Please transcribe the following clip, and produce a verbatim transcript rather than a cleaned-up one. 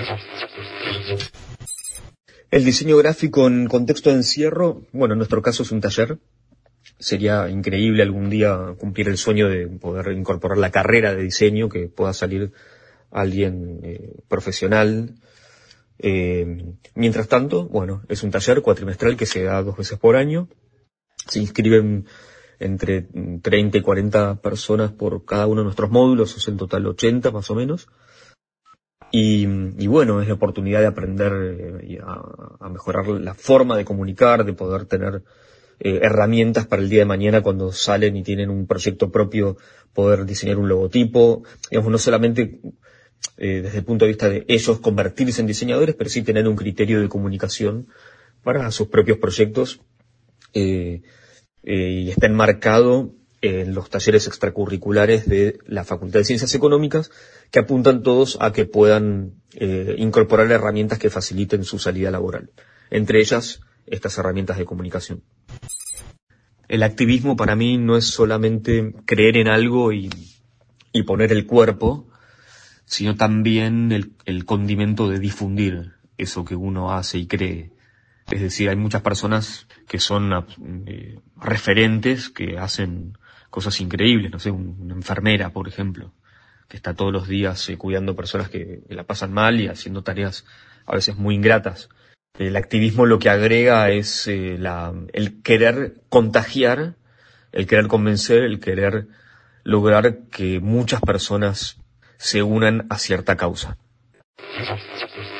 El diseño gráfico en contexto de encierro, bueno, en nuestro caso es un taller. Sería increíble algún día cumplir el sueño de poder incorporar la carrera de diseño, que pueda salir alguien eh, profesional. Eh, mientras tanto, bueno, es un taller cuatrimestral que se da dos veces por año. Se inscriben entre treinta y cuarenta personas por cada uno de nuestros módulos, es en total ochenta más o menos. Y, y bueno, es la oportunidad de aprender eh, a, a mejorar la forma de comunicar, de poder tener eh, herramientas para el día de mañana cuando salen y tienen un proyecto propio, poder diseñar un logotipo, digamos, no solamente eh, desde el punto de vista de ellos convertirse en diseñadores, pero sí tener un criterio de comunicación para sus propios proyectos, eh, eh, y está enmarcado en los talleres extracurriculares de la Facultad de Ciencias Económicas, que apuntan todos a que puedan eh, incorporar herramientas que faciliten su salida laboral. Entre ellas, estas herramientas de comunicación. El activismo para mí no es solamente creer en algo y, y poner el cuerpo, sino también el, el condimento de difundir eso que uno hace y cree. Es decir, hay muchas personas que son eh, referentes, que hacen cosas increíbles, no sé, un, una enfermera, por ejemplo, que está todos los días eh, cuidando personas que, que la pasan mal y haciendo tareas a veces muy ingratas. El activismo lo que agrega es eh, la, el querer contagiar, el querer convencer, el querer lograr que muchas personas se unan a cierta causa.